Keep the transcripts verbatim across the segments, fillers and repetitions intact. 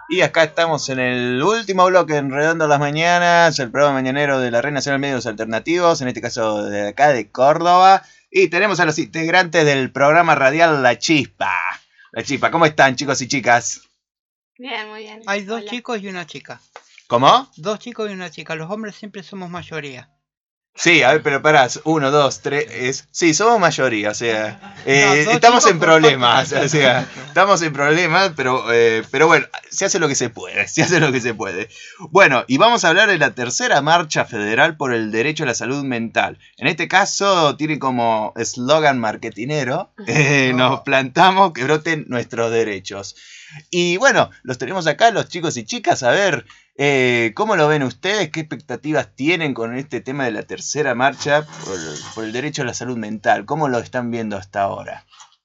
Y acá estamos en el último bloque en Redondo las Mañanas, el programa mañanero de la Red Nacional Medios Alternativos, en este caso de acá de Córdoba. Y tenemos a los integrantes del programa radial La Chispa. La Chispa, ¿cómo están, chicos y chicas? Bien, muy bien. Hay dos Hola. chicos y una chica. ¿Cómo? Dos chicos y una chica. Los hombres siempre somos mayoría. Sí, a ver, pero pará, uno, dos, tres, es... Sí, somos mayoría, o sea, eh, No, estamos en por problemas, parte. o sea, estamos en problemas, pero, eh, pero bueno, se hace lo que se puede, se hace lo que se puede. Bueno, y vamos a hablar de la tercera marcha federal por el derecho a la salud mental. En este caso tiene como eslogan marketinero, eh, No. nos plantamos que broten nuestros derechos. Y bueno, los tenemos acá, los chicos y chicas, a ver... Eh, ¿Cómo lo ven ustedes? ¿Qué expectativas tienen con este tema de la tercera marcha por, por el derecho a la salud mental? ¿Cómo lo están viendo hasta ahora?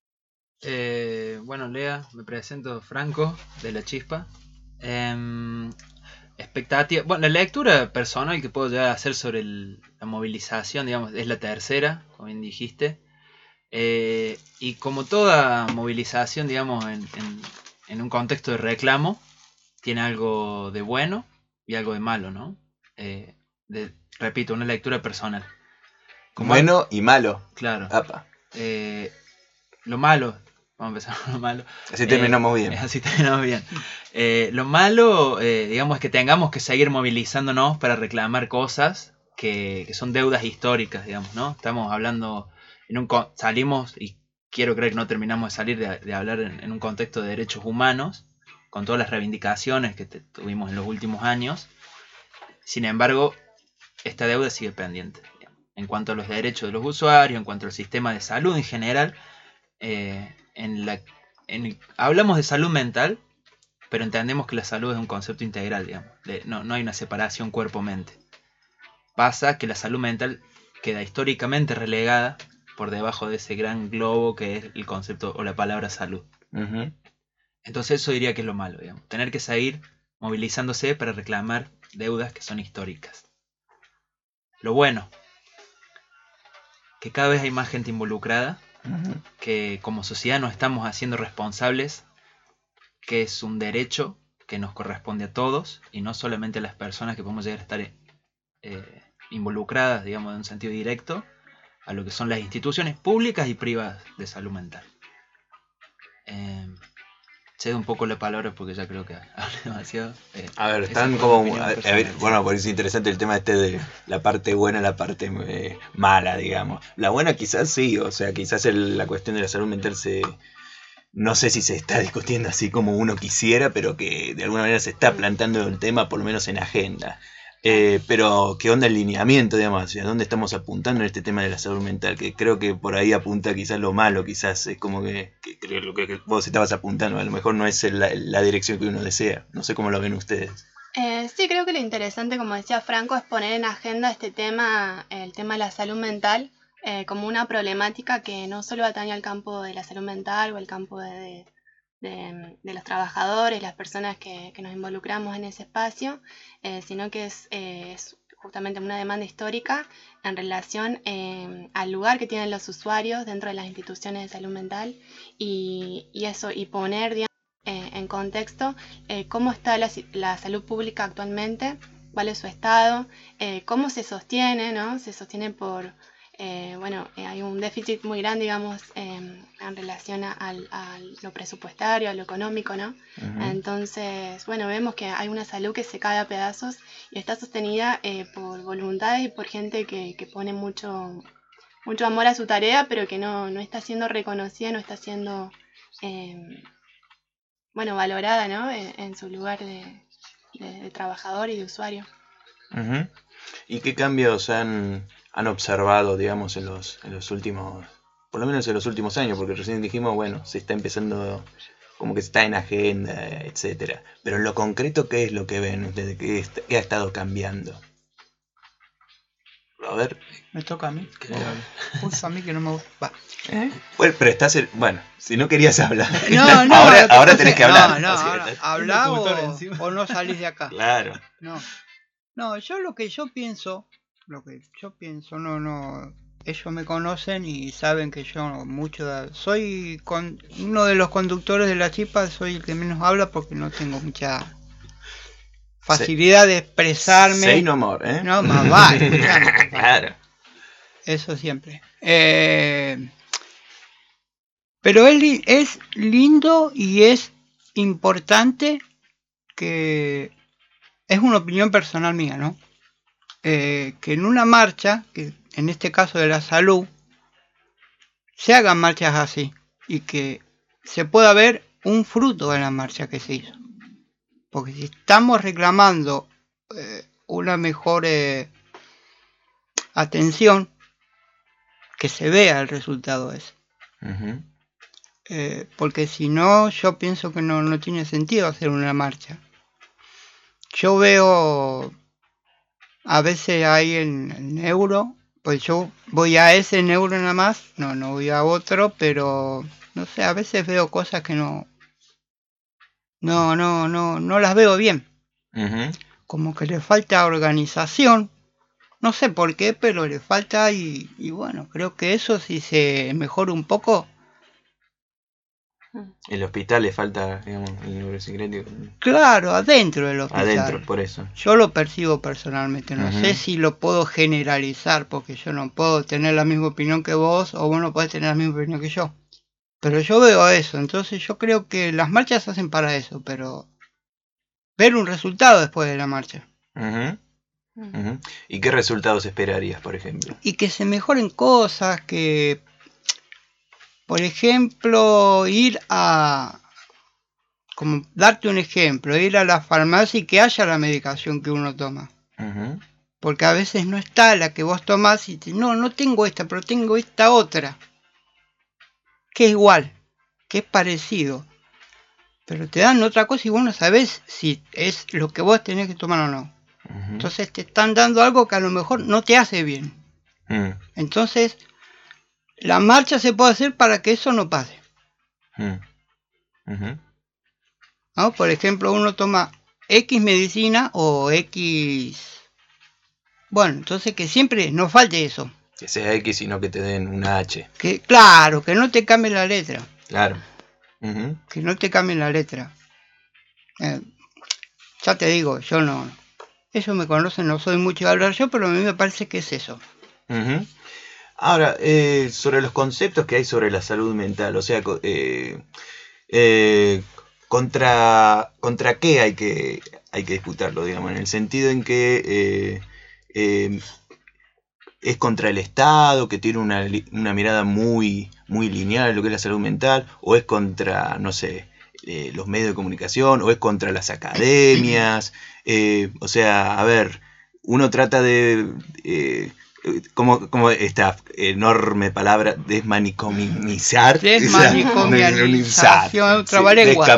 Eh, bueno, Lea, me presento Franco de La Chispa. Eh, expectativa, bueno, la lectura personal que puedo llegar a hacer sobre el, la movilización, digamos, es la tercera, como bien dijiste. Eh, y como toda movilización, digamos, en, en, en un contexto de reclamo, tiene algo de bueno y algo de malo, ¿no? Eh, de, repito, una lectura personal. Como Bueno y malo. Claro. Apa. Eh, lo malo, vamos a empezar con lo malo. Así terminamos eh, bien. Así terminamos bien. Eh, lo malo, eh, digamos, es que tengamos que seguir movilizándonos para reclamar cosas que, que son deudas históricas, digamos, ¿no? Estamos hablando, en un salimos, y quiero creer que no terminamos de salir de, de hablar en, en un contexto de derechos humanos, con todas las reivindicaciones que te, tuvimos en los últimos años. Sin embargo, esta deuda sigue pendiente. Digamos, en cuanto a los derechos de los usuarios, en cuanto al sistema de salud en general, eh, en la, en, hablamos de salud mental, pero entendemos que la salud es un concepto integral, digamos. De, no, no hay una separación cuerpo-mente. Pasa que la salud mental queda históricamente relegada por debajo de ese gran globo que es el concepto o la palabra salud. Uh-huh. Entonces eso diría que es lo malo, digamos. Tener que seguir movilizándose para reclamar deudas que son históricas. Lo bueno, que cada vez hay más gente involucrada, uh-huh. que como sociedad nos estamos haciendo responsables, que es un derecho que nos corresponde a todos y no solamente a las personas que podemos llegar a estar eh, involucradas, digamos, en un sentido directo, a lo que son las instituciones públicas y privadas de salud mental. Eh, cedo un poco la palabra porque ya creo que hablé demasiado. Eh, a ver, están como... A, a ver, bueno, por eso es interesante el tema este de la parte buena y la parte eh, mala, digamos. La buena quizás sí, o sea, quizás el, la cuestión de la salud mental se... No sé si se está discutiendo así como uno quisiera, pero que de alguna manera se está plantando el tema, por lo menos en agenda. Eh, pero, ¿qué onda el lineamiento, digamos? ¿Hacia dónde estamos apuntando en este tema de la salud mental? Que creo que por ahí apunta quizás lo malo, quizás es como que, que, que lo que, que vos estabas apuntando, a lo mejor no es la, la dirección que uno desea. No sé cómo lo ven ustedes. Eh, sí, creo que lo interesante, como decía Franco, es poner en agenda este tema, el tema de la salud mental, eh, como una problemática que no solo atañe al campo de la salud mental o al campo de... de De, de los trabajadores, las personas que, que nos involucramos en ese espacio, eh, sino que es, eh, es justamente una demanda histórica en relación eh, al lugar que tienen los usuarios dentro de las instituciones de salud mental y, y eso, y poner digamos, eh, en contexto eh, cómo está la, la salud pública actualmente, cuál es su estado, eh, cómo se sostiene, ¿no? Se sostiene por... Eh, bueno, eh, hay un déficit muy grande, digamos, eh, en relación a, a, a lo presupuestario, a lo económico, ¿no? Uh-huh. Entonces, bueno, vemos que hay una salud que se cae a pedazos y está sostenida eh, por voluntades y por gente que, que pone mucho, mucho amor a su tarea, pero que no, no está siendo reconocida, no está siendo, eh, bueno, valorada, ¿no? En, en su lugar de, de, de trabajador y de usuario. Uh-huh. ¿Y qué cambios han... han observado, digamos, en los, en los últimos, por lo menos en los últimos años, porque recién dijimos, bueno, se está empezando, como que está en agenda, etcétera. Pero en lo concreto, ¿qué es lo que ven ustedes? ¿Qué, está, qué ha estado cambiando? A ver. Me toca a mí. Pues a mí que no me gusta. ¿Eh? Bueno, pero estás, el, bueno, si no querías hablar. No, no. ahora no ahora tenés que hablar. No, no, ahora, habla o, o no salís de acá. Claro. No, no, yo lo que yo pienso... Lo que yo pienso, no, no, ellos me conocen y saben que yo mucho soy con, uno de los conductores de la chispa, soy el que menos habla porque no tengo mucha facilidad sí. de expresarme. Say no more, ¿eh? No, más vale. Claro. Eso siempre. Eh, pero es, li- es lindo y es importante que... Es una opinión personal mía, ¿no? Eh, que en una marcha, que en este caso de la salud, se hagan marchas así y que se pueda ver un fruto de la marcha que se hizo. Porque si estamos reclamando eh, una mejor eh, atención, que se vea el resultado ese. Uh-huh. Eh, porque si no, yo pienso que no, no tiene sentido hacer una marcha. Yo veo, a veces hay en el neuro, pues yo voy a ese neuro nada más, no, no voy a otro, pero no sé, a veces veo cosas que no, no, no, no, no las veo bien. Uh-huh. Como que le falta organización, no sé por qué, pero le falta y, y bueno, creo que eso si se mejora un poco. El hospital le falta, digamos, el neuropsiquiátrico. Claro, adentro del hospital. Adentro, por eso. Yo lo percibo personalmente, no uh-huh. sé si lo puedo generalizar, porque yo no puedo tener la misma opinión que vos, o vos no podés tener la misma opinión que yo. Pero yo veo eso, entonces yo creo que las marchas se hacen para eso, pero ver un resultado después de la marcha. Uh-huh. Uh-huh. ¿Y qué resultados esperarías, por ejemplo? Y que se mejoren cosas, que... Por ejemplo, ir a, como darte un ejemplo, ir a la farmacia y que haya la medicación que uno toma. Uh-huh. Porque a veces no está la que vos tomás y te, no, no tengo esta, pero tengo esta otra. Que es igual, que es parecido. Pero te dan otra cosa y vos no sabés si es lo que vos tenés que tomar o no. Uh-huh. Entonces te están dando algo que a lo mejor no te hace bien. Uh-huh. Entonces... La marcha se puede hacer para que eso no pase. Mm. Uh-huh. ¿No? Por ejemplo, uno toma X medicina o X... Bueno, entonces que siempre no falte eso. Que sea X, sino que te den una H. Que, claro, que no te cambie la letra. Claro. Uh-huh. Que no te cambie la letra. Eh, ya te digo, yo no... Ellos me conocen, no soy mucho de hablar yo, pero a mí me parece que es eso. Uh-huh. Ahora, eh, sobre los conceptos que hay sobre la salud mental, o sea, eh, eh, contra, contra qué hay que, hay que disputarlo, digamos, en el sentido en que eh, eh, es contra el Estado, que tiene una, una mirada muy, muy lineal en lo que es la salud mental, o es contra, no sé, eh, los medios de comunicación, o es contra las academias, eh, o sea, a ver, uno trata de... Eh, Como, como esta enorme palabra desmanicomizar. Desmanicomizar. Trabalengua.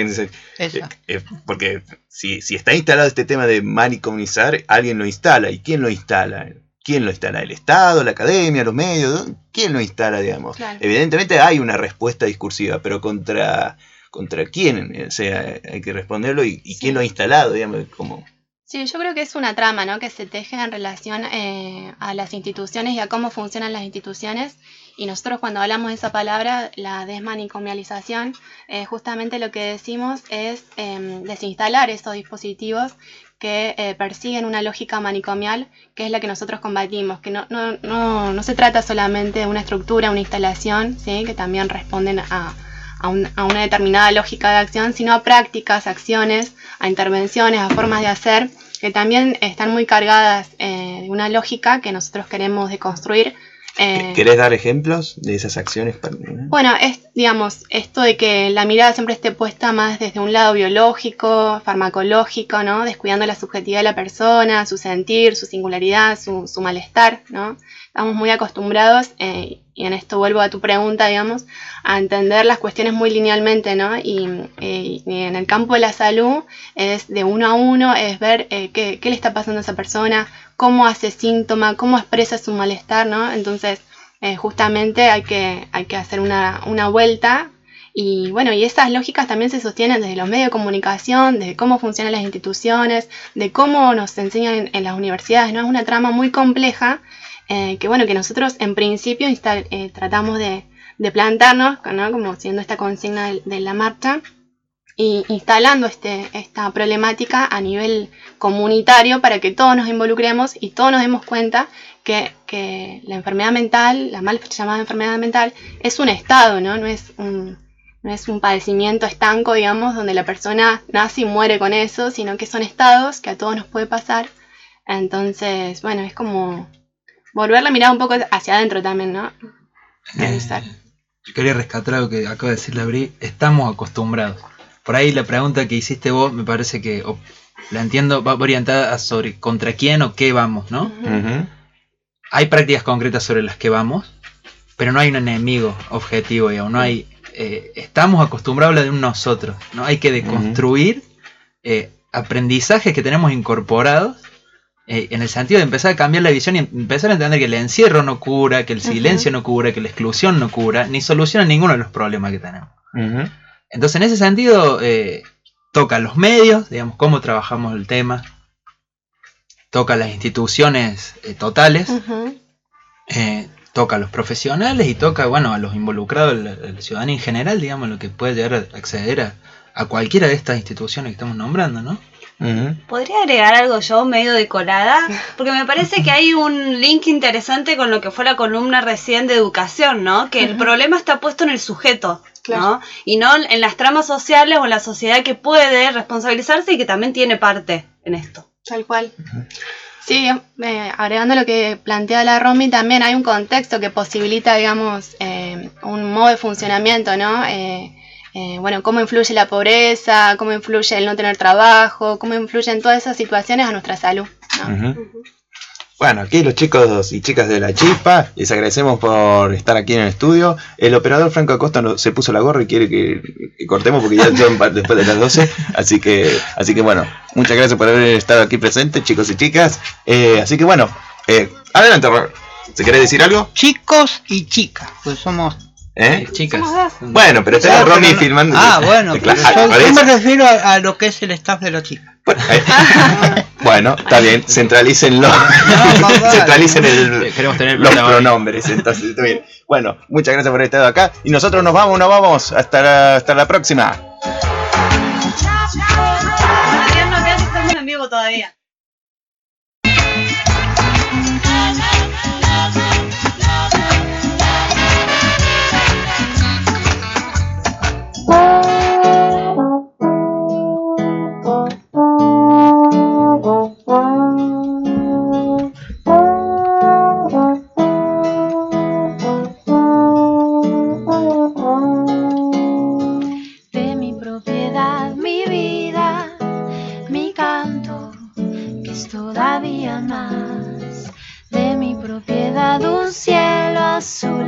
Eh, eh, porque si, si está instalado este tema de manicomizar, alguien lo instala. ¿Y quién lo instala? ¿Quién lo instala? ¿El Estado, la academia, los medios? ¿Quién lo instala, digamos? Claro. Evidentemente hay una respuesta discursiva, pero contra, contra quién, o sea, hay que responderlo y, y sí. quién lo ha instalado, digamos, como... Sí, yo creo que es una trama, ¿no? Que se teje en relación eh, a las instituciones y a cómo funcionan las instituciones. Y nosotros cuando hablamos de esa palabra, la desmanicomialización, eh, justamente lo que decimos es eh, desinstalar esos dispositivos que eh, persiguen una lógica manicomial, que es la que nosotros combatimos, que no, no, no, no se trata solamente de una estructura, una instalación, ¿sí? Que también responden a... A, un, a una determinada lógica de acción, sino a prácticas, acciones, a intervenciones, a formas de hacer, que también están muy cargadas eh, de una lógica que nosotros queremos deconstruir. Eh, ¿Querés dar ejemplos de esas acciones? Bueno, es, digamos, esto de que la mirada siempre esté puesta más desde un lado biológico, farmacológico, ¿no? Descuidando la subjetividad de la persona, su sentir, su singularidad, su, su malestar, ¿no? Estamos muy acostumbrados, eh, y en esto vuelvo a tu pregunta, digamos, a entender las cuestiones muy linealmente, ¿no? Y, eh, y en el campo de la salud es de uno a uno, es ver eh, qué, qué le está pasando a esa persona, cómo hace síntoma, cómo expresa su malestar, ¿no? Entonces, eh, justamente hay que, hay que hacer una, una vuelta. Y bueno, y esas lógicas también se sostienen desde los medios de comunicación, desde cómo funcionan las instituciones, de cómo nos enseñan en, en las universidades, ¿no? Es una trama muy compleja. eh, que bueno, que nosotros en principio insta- eh, tratamos de, de plantarnos, ¿no? Como siendo esta consigna de, de la marcha, y instalando este, esta problemática a nivel comunitario para que todos nos involucremos y todos nos demos cuenta que, que la enfermedad mental, la mal llamada enfermedad mental, es un estado, ¿no? No es un, no es un padecimiento estanco, digamos, donde la persona nace y muere con eso, sino que son estados que a todos nos puede pasar. Entonces, bueno, es como volver la mirada un poco hacia adentro también, ¿no? Eh, yo quería rescatar algo que acaba de decir la Bri. Estamos acostumbrados. Por ahí la pregunta que hiciste vos me parece que o, la entiendo, va orientada sobre contra quién o qué vamos, ¿no? Uh-huh. Hay prácticas concretas sobre las que vamos, pero no hay un enemigo objetivo, digamos, no hay, eh, estamos acostumbrados a hablar de un nosotros, ¿no? Hay que deconstruir eh, aprendizajes que tenemos incorporados eh, en el sentido de empezar a cambiar la visión y empezar a entender que el encierro no cura, que el silencio uh-huh. no cura, que la exclusión no cura, ni soluciona ninguno de los problemas que tenemos. Uh-huh. Entonces, en ese sentido, eh, toca los medios, digamos, cómo trabajamos el tema, toca las instituciones eh, totales, uh-huh. eh, toca a los profesionales y toca, bueno, a los involucrados, el, el ciudadano en general, digamos, lo que puede llegar a acceder a, a cualquiera de estas instituciones que estamos nombrando, ¿no? Uh-huh. ¿Podría agregar algo yo medio de colada? Porque me parece que hay un link interesante con lo que fue la columna recién de educación, ¿no? Que uh-huh. el problema está puesto en el sujeto, claro. ¿no? Y no en las tramas sociales o en la sociedad que puede responsabilizarse y que también tiene parte en esto. Tal cual. Uh-huh. Sí, eh, agregando lo que plantea la Romy, también hay un contexto que posibilita, digamos, eh, un modo de funcionamiento, ¿no? Eh, Eh, bueno, cómo influye la pobreza, cómo influye el no tener trabajo, cómo influyen todas esas situaciones a nuestra salud, ¿no? Uh-huh. Uh-huh. Bueno, aquí los chicos y chicas de La Chispa, les agradecemos por estar aquí en el estudio. El operador Franco Acosta no, se puso la gorra y quiere que, que cortemos porque ya son después de las doce, así que, así que bueno, muchas gracias por haber estado aquí presentes, chicos y chicas. Eh, así que bueno, eh, adelante, ¿se quiere decir algo? Chicos y chicas, pues somos... ¿Eh? Chicas. Bueno, pero está Romy no... filmando. Ah, bueno, pero yo, yo me refiero a, a lo que es el staff de la chica. Bueno, eh, bueno, está bien, centralícenlo. No, Centralicen el, tener los pronombres. Entonces, está bien. Bueno, muchas gracias por haber estado acá. Y nosotros nos vamos, nos vamos. Hasta la, hasta la próxima. No quedan estamos en vivo todavía. Todavía más de mi propiedad, un cielo azul.